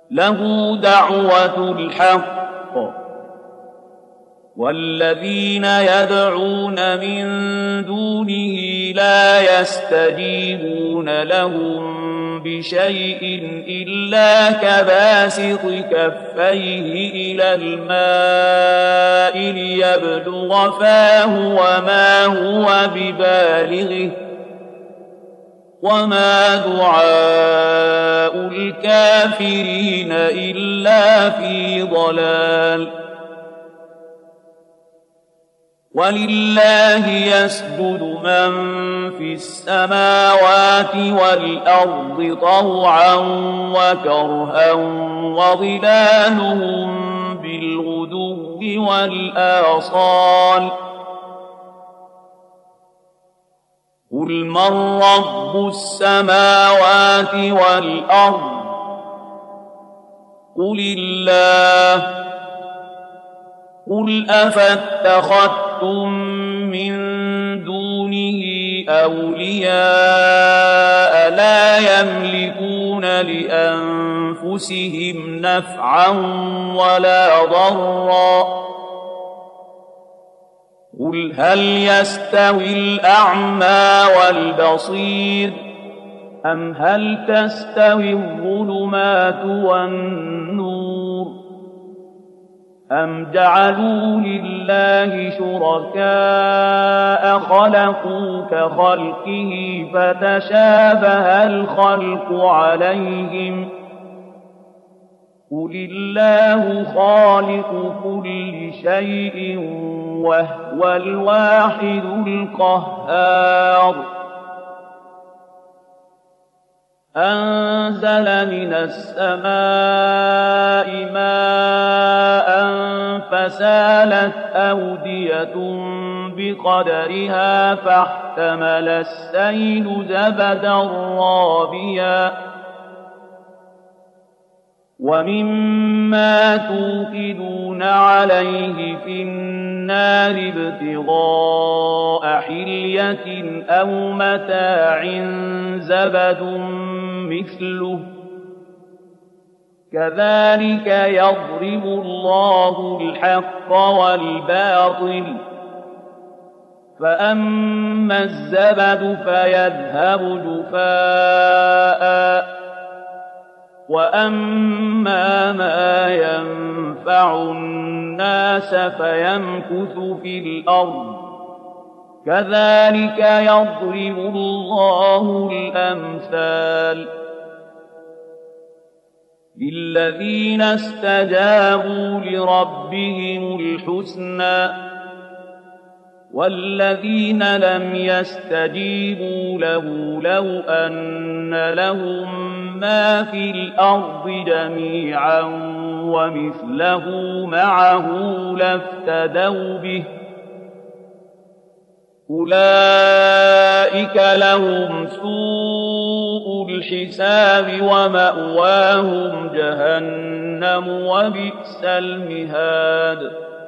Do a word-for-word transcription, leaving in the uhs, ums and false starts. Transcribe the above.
له دعوة الحق والذين يدعون من دونه لا يستجيبون لهم بشيء إلا كباسط كفيه إلى الماء ليبلغ فاه وما هو ببالغه وما دعاء الكافرين إلا في ضلال ولله يسجد من في السماوات والأرض طوعا وكرها وظلالهم بالغدو والآصال قل من رب السماوات والأرض قل الله قل أفاتخذتم من دونه أولياء لا يملكون لأنفسهم نفعا ولا ضرا قل هل يستوي الأعمى والبصير أم هل تستوي الظلمات والنور أم جعلوا لله شركاء خلقوا كخلقه فتشابه الخلق عليهم قل الله خالق كل شيء وهو الواحد القهار أنزل من السماء ماء فسالت أودية بقدرها فاحتمل السيل زبدا رابيا ومما توقدون عليه في النار ابتغاء حلية أو متاع زبد مثله كذلك يضرب الله الحق والباطل فأما الزبد فيذهب جفاء وأما ما ينفع الناس فيمكث في الأرض كذلك يضرب الله الأمثال للذين استجابوا لربهم الحسنى والذين لم يستجيبوا له لو أن لهم ما في الأرض جميعا ومثله معه لافتدوا به أولئك لهم سوء الحساب ومأواهم جهنم وبئس المهاد